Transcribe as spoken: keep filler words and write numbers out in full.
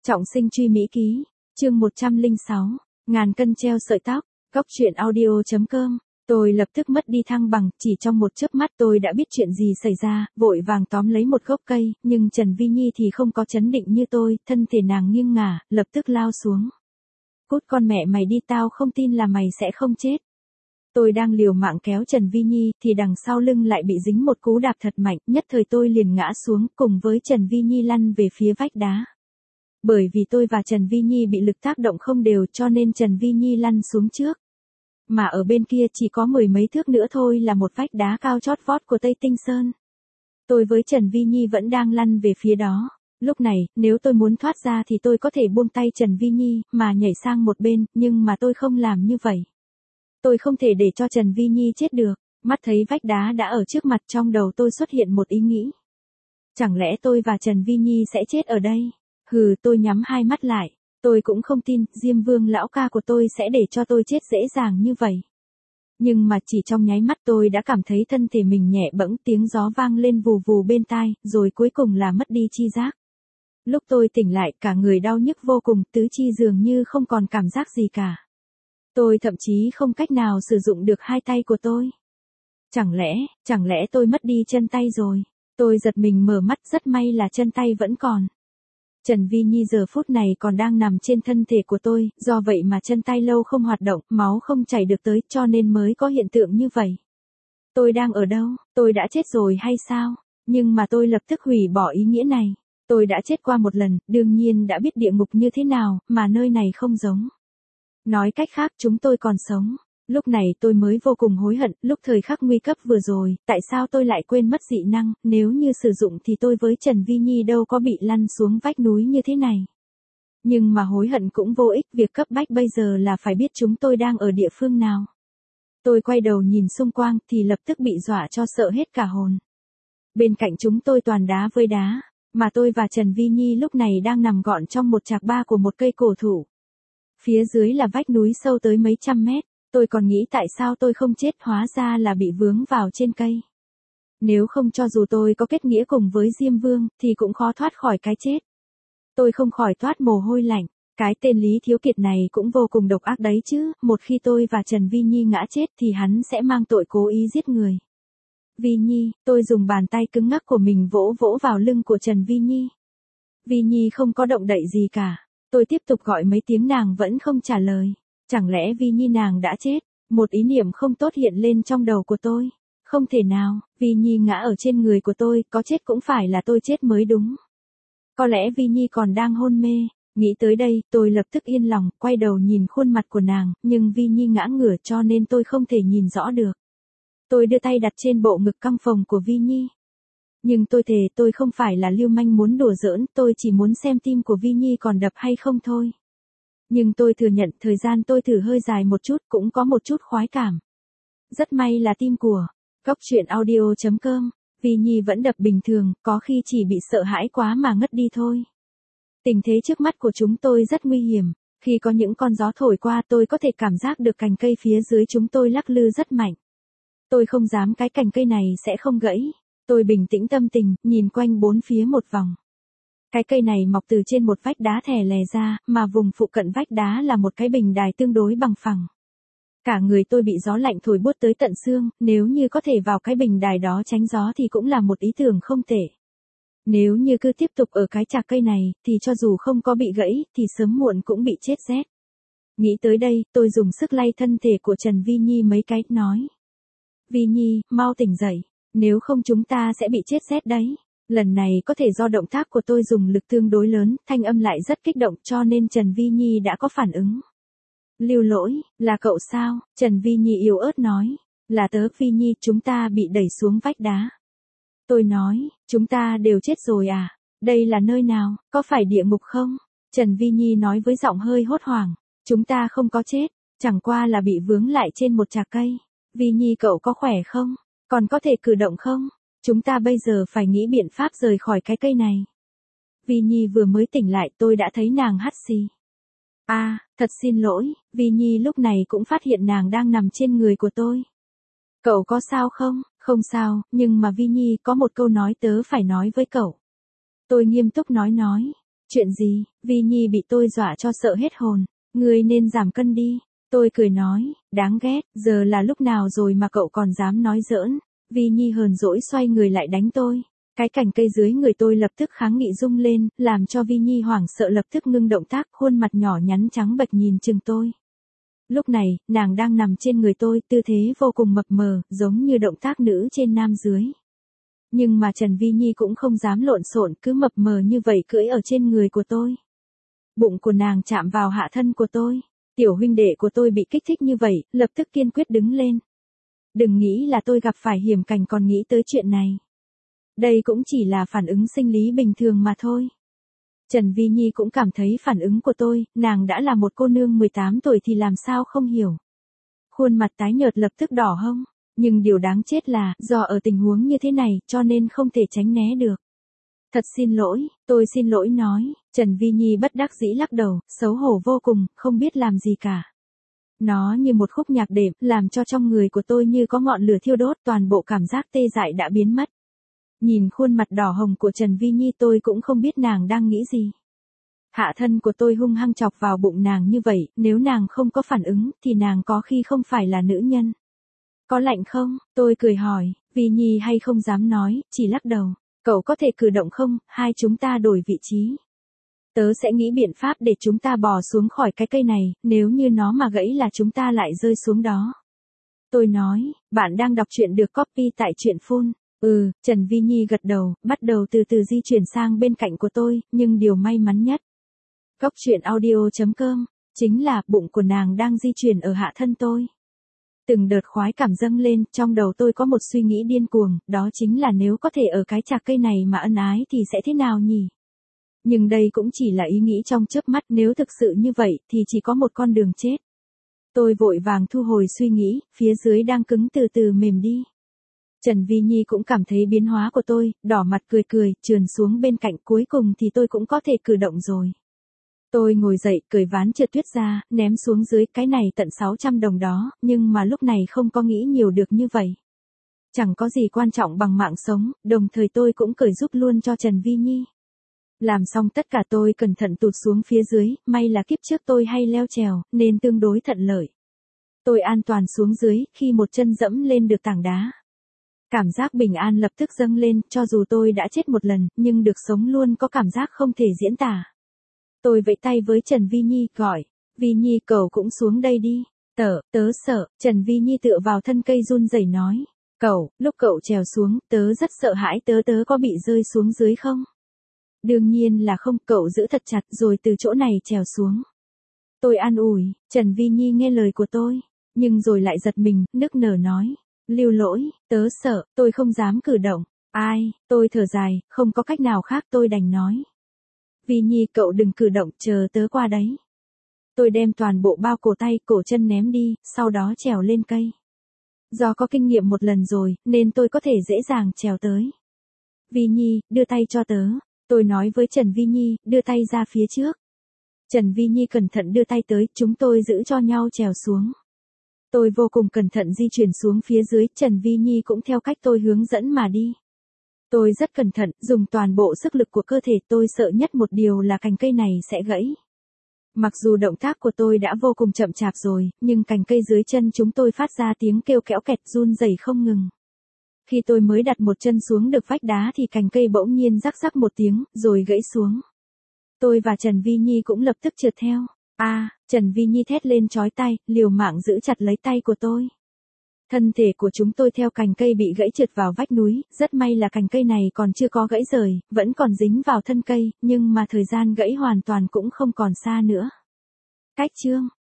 Trọng sinh truy Mỹ ký, chương một trăm lẻ sáu, ngàn cân treo sợi tóc, góc truyện audio chấm com. Tôi lập tức mất đi thăng bằng, chỉ trong một chớp mắt tôi đã biết chuyện gì xảy ra, vội vàng tóm lấy một gốc cây, nhưng Trần Vi Nhi thì không có chấn định như tôi, thân thể nàng nghiêng ngả, lập tức lao xuống. Cút con mẹ mày đi, tao không tin là mày sẽ không chết. Tôi đang liều mạng kéo Trần Vi Nhi thì đằng sau lưng lại bị dính một cú đạp thật mạnh, nhất thời tôi liền ngã xuống cùng với Trần Vi Nhi lăn về phía vách đá. Bởi vì tôi và Trần Vi Nhi bị lực tác động không đều cho nên Trần Vi Nhi lăn xuống trước. Mà ở bên kia chỉ có mười mấy thước nữa thôi là một vách đá cao chót vót của Tây Tinh Sơn. Tôi với Trần Vi Nhi vẫn đang lăn về phía đó. Lúc này, nếu tôi muốn thoát ra thì tôi có thể buông tay Trần Vi Nhi mà nhảy sang một bên, nhưng mà tôi không làm như vậy. Tôi không thể để cho Trần Vi Nhi chết được. Mắt thấy vách đá đã ở trước mặt, trong đầu tôi xuất hiện một ý nghĩ. Chẳng lẽ tôi và Trần Vi Nhi sẽ chết ở đây? Hừ, tôi nhắm hai mắt lại. Tôi cũng không tin Diêm Vương lão ca của tôi sẽ để cho tôi chết dễ dàng như vậy. Nhưng mà chỉ trong nháy mắt tôi đã cảm thấy thân thể mình nhẹ bẫng, tiếng gió vang lên vù vù bên tai, rồi cuối cùng là mất đi chi giác. Lúc tôi tỉnh lại, cả người đau nhức vô cùng, tứ chi dường như không còn cảm giác gì cả. Tôi thậm chí không cách nào sử dụng được hai tay của tôi. Chẳng lẽ, chẳng lẽ tôi mất đi chân tay rồi? Tôi giật mình mở mắt, rất may là chân tay vẫn còn. Trần Vi Nhi giờ phút này còn đang nằm trên thân thể của tôi, do vậy mà chân tay lâu không hoạt động, máu không chảy được tới, cho nên mới có hiện tượng như vậy. Tôi đang ở đâu? Tôi đã chết rồi hay sao? Nhưng mà tôi lập tức hủy bỏ ý nghĩa này. Tôi đã chết qua một lần, đương nhiên đã biết địa ngục như thế nào, mà nơi này không giống. Nói cách khác, chúng tôi còn sống. Lúc này tôi mới vô cùng hối hận, lúc thời khắc nguy cấp vừa rồi, tại sao tôi lại quên mất dị năng, nếu như sử dụng thì tôi với Trần Vi Nhi đâu có bị lăn xuống vách núi như thế này. Nhưng mà hối hận cũng vô ích, việc cấp bách bây giờ là phải biết chúng tôi đang ở địa phương nào. Tôi quay đầu nhìn xung quanh thì lập tức bị dọa cho sợ hết cả hồn. Bên cạnh chúng tôi toàn đá với đá, mà tôi và Trần Vi Nhi lúc này đang nằm gọn trong một trạc ba của một cây cổ thụ. Phía dưới là vách núi sâu tới mấy trăm mét. Tôi còn nghĩ tại sao tôi không chết, hóa ra là bị vướng vào trên cây. Nếu không cho dù tôi có kết nghĩa cùng với Diêm Vương, thì cũng khó thoát khỏi cái chết. Tôi không khỏi toát mồ hôi lạnh. Cái tên Lý Thiếu Kiệt này cũng vô cùng độc ác đấy chứ, một khi tôi và Trần Vi Nhi ngã chết thì hắn sẽ mang tội cố ý giết người. Vi Nhi, tôi dùng bàn tay cứng ngắc của mình vỗ vỗ vào lưng của Trần Vi Nhi. Vi Nhi không có động đậy gì cả. Tôi tiếp tục gọi mấy tiếng nàng vẫn không trả lời. Chẳng lẽ Vi Nhi nàng đã chết? Một ý niệm không tốt hiện lên trong đầu của tôi. Không thể nào, Vi Nhi ngã ở trên người của tôi, có chết cũng phải là tôi chết mới đúng. Có lẽ Vi Nhi còn đang hôn mê. Nghĩ tới đây, tôi lập tức yên lòng, quay đầu nhìn khuôn mặt của nàng, nhưng Vi Nhi ngã ngửa cho nên tôi không thể nhìn rõ được. Tôi đưa tay đặt trên bộ ngực căng phồng của Vi Nhi. Nhưng tôi thề tôi không phải là lưu manh muốn đùa giỡn, tôi chỉ muốn xem tim của Vi Nhi còn đập hay không thôi. Nhưng tôi thừa nhận thời gian tôi thử hơi dài một chút cũng có một chút khoái cảm. Rất may là tim của góc truyện audio chấm com, Vi Nhi vẫn đập bình thường, có khi chỉ bị sợ hãi quá mà ngất đi thôi. Tình thế trước mắt của chúng tôi rất nguy hiểm, khi có những con gió thổi qua tôi có thể cảm giác được cành cây phía dưới chúng tôi lắc lư rất mạnh. Tôi không dám cái cành cây này sẽ không gãy. Tôi bình tĩnh tâm tình, nhìn quanh bốn phía một vòng. Cái cây này mọc từ trên một vách đá thè lè ra, mà vùng phụ cận vách đá là một cái bình đài tương đối bằng phẳng. Cả người tôi bị gió lạnh thổi buốt tới tận xương, nếu như có thể vào cái bình đài đó tránh gió thì cũng là một ý tưởng không tệ. Nếu như cứ tiếp tục ở cái chạc cây này, thì cho dù không có bị gãy, thì sớm muộn cũng bị chết rét. Nghĩ tới đây, tôi dùng sức lay thân thể của Trần Vi Nhi mấy cái, nói. Vi Nhi, mau tỉnh dậy, nếu không chúng ta sẽ bị chết rét đấy. Lần này có thể do động tác của tôi dùng lực tương đối lớn, thanh âm lại rất kích động cho nên Trần Vi Nhi đã có phản ứng. Lưu Lỗi, là cậu sao? Trần Vi Nhi yếu ớt nói. Là tớ. Vi Nhi, chúng ta bị đẩy xuống vách đá. Tôi nói, chúng ta đều chết rồi à? Đây là nơi nào, có phải địa ngục không? Trần Vi Nhi nói với giọng hơi hốt hoảng. Chúng ta không có chết, chẳng qua là bị vướng lại trên một trạc cây. Vi Nhi cậu có khỏe không? Còn có thể cử động không? Chúng ta bây giờ phải nghĩ biện pháp rời khỏi cái cây này. Vi Nhi vừa mới tỉnh lại tôi đã thấy nàng hắt xì. À, thật xin lỗi, Vi Nhi lúc này cũng phát hiện nàng đang nằm trên người của tôi. Cậu có sao không? Không sao, nhưng mà Vi Nhi có một câu nói tớ phải nói với cậu. Tôi nghiêm túc nói nói. Chuyện gì? Vi Nhi bị tôi dọa cho sợ hết hồn. Ngươi nên giảm cân đi. Tôi cười nói, đáng ghét, giờ là lúc nào rồi mà cậu còn dám nói giỡn. Vi Nhi hờn dỗi xoay người lại đánh tôi. Cái cành cây dưới người tôi lập tức kháng nghị rung lên, làm cho Vi Nhi hoảng sợ lập tức ngưng động tác, khuôn mặt nhỏ nhắn trắng bệch nhìn chừng tôi. Lúc này, nàng đang nằm trên người tôi, tư thế vô cùng mập mờ, giống như động tác nữ trên nam dưới. Nhưng mà Trần Vi Nhi cũng không dám lộn xộn, cứ mập mờ như vậy cưỡi ở trên người của tôi. Bụng của nàng chạm vào hạ thân của tôi. Tiểu huynh đệ của tôi bị kích thích như vậy, lập tức kiên quyết đứng lên. Đừng nghĩ là tôi gặp phải hiểm cảnh còn nghĩ tới chuyện này. Đây cũng chỉ là phản ứng sinh lý bình thường mà thôi. Trần Vi Nhi cũng cảm thấy phản ứng của tôi, nàng đã là một cô nương mười tám tuổi thì làm sao không hiểu. Khuôn mặt tái nhợt lập tức đỏ hông, nhưng điều đáng chết là, do ở tình huống như thế này, cho nên không thể tránh né được. Thật xin lỗi, tôi xin lỗi nói, Trần Vi Nhi bất đắc dĩ lắc đầu, xấu hổ vô cùng, không biết làm gì cả. Nó như một khúc nhạc đệm, làm cho trong người của tôi như có ngọn lửa thiêu đốt, toàn bộ cảm giác tê dại đã biến mất. Nhìn khuôn mặt đỏ hồng của Trần Vi Nhi tôi cũng không biết nàng đang nghĩ gì. Hạ thân của tôi hung hăng chọc vào bụng nàng như vậy, nếu nàng không có phản ứng, thì nàng có khi không phải là nữ nhân. Có lạnh không? Tôi cười hỏi, Vi Nhi hay không dám nói, chỉ lắc đầu. Cậu có thể cử động không, hai chúng ta đổi vị trí. Tớ sẽ nghĩ biện pháp để chúng ta bò xuống khỏi cái cây này, nếu như nó mà gãy là chúng ta lại rơi xuống đó. Tôi nói, bạn đang đọc truyện được copy tại truyện phun. Ừ, Trần Vi Nhi gật đầu, bắt đầu từ từ di chuyển sang bên cạnh của tôi, nhưng điều may mắn nhất. Góc truyện audio chấm com, chính là bụng của nàng đang di chuyển ở hạ thân tôi. Từng đợt khoái cảm dâng lên, trong đầu tôi có một suy nghĩ điên cuồng, đó chính là nếu có thể ở cái chạc cây này mà ân ái thì sẽ thế nào nhỉ? Nhưng đây cũng chỉ là ý nghĩ trong chớp mắt, nếu thực sự như vậy thì chỉ có một con đường chết. Tôi vội vàng thu hồi suy nghĩ, phía dưới đang cứng từ từ mềm đi. Trần Vi Nhi cũng cảm thấy biến hóa của tôi, đỏ mặt cười cười, trườn xuống bên cạnh, cuối cùng thì tôi cũng có thể cử động rồi. Tôi ngồi dậy, cởi ván trượt tuyết ra, ném xuống dưới, cái này tận sáu trăm đồng đó, nhưng mà lúc này không có nghĩ nhiều được như vậy. Chẳng có gì quan trọng bằng mạng sống, đồng thời tôi cũng cởi giúp luôn cho Trần Vi Nhi. Làm xong tất cả tôi cẩn thận tụt xuống phía dưới, may là kiếp trước tôi hay leo trèo, nên tương đối thuận lợi. Tôi an toàn xuống dưới, khi một chân dẫm lên được tảng đá. Cảm giác bình an lập tức dâng lên, cho dù tôi đã chết một lần, nhưng được sống luôn có cảm giác không thể diễn tả. Tôi vẫy tay với Trần Vi Nhi, gọi, Vi Nhi cậu cũng xuống đây đi. Tớ, tớ sợ, Trần Vi Nhi tựa vào thân cây run rẩy nói. Cậu, lúc cậu trèo xuống, tớ rất sợ hãi, tớ tớ có bị rơi xuống dưới không? Đương nhiên là không, cậu giữ thật chặt rồi từ chỗ này trèo xuống. Tôi an ủi, Trần Vi Nhi nghe lời của tôi, nhưng rồi lại giật mình, nức nở nói. Lưu lỗi, tớ sợ, tôi không dám cử động. Ai, tôi thở dài, không có cách nào khác tôi đành nói. Vi Nhi cậu đừng cử động, chờ tớ qua đấy. Tôi đem toàn bộ bao cổ tay, cổ chân ném đi, sau đó trèo lên cây. Do có kinh nghiệm một lần rồi, nên tôi có thể dễ dàng trèo tới. Vi Nhi, đưa tay cho tớ. Tôi nói với Trần Vi Nhi, đưa tay ra phía trước. Trần Vi Nhi cẩn thận đưa tay tới, chúng tôi giữ cho nhau trèo xuống. Tôi vô cùng cẩn thận di chuyển xuống phía dưới, Trần Vi Nhi cũng theo cách tôi hướng dẫn mà đi. Tôi rất cẩn thận, dùng toàn bộ sức lực của cơ thể, tôi sợ nhất một điều là cành cây này sẽ gãy. Mặc dù động tác của tôi đã vô cùng chậm chạp rồi, nhưng cành cây dưới chân chúng tôi phát ra tiếng kêu kéo kẹt run rẩy không ngừng. Khi tôi mới đặt một chân xuống được vách đá thì cành cây bỗng nhiên rắc rắc một tiếng, rồi gãy xuống. Tôi và Trần Vi Nhi cũng lập tức trượt theo. A, à, Trần Vi Nhi thét lên chói tai, liều mạng giữ chặt lấy tay của tôi. Thân thể của chúng tôi theo cành cây bị gãy trượt vào vách núi, rất may là cành cây này còn chưa có gãy rời, vẫn còn dính vào thân cây, nhưng mà thời gian gãy hoàn toàn cũng không còn xa nữa. Cách chương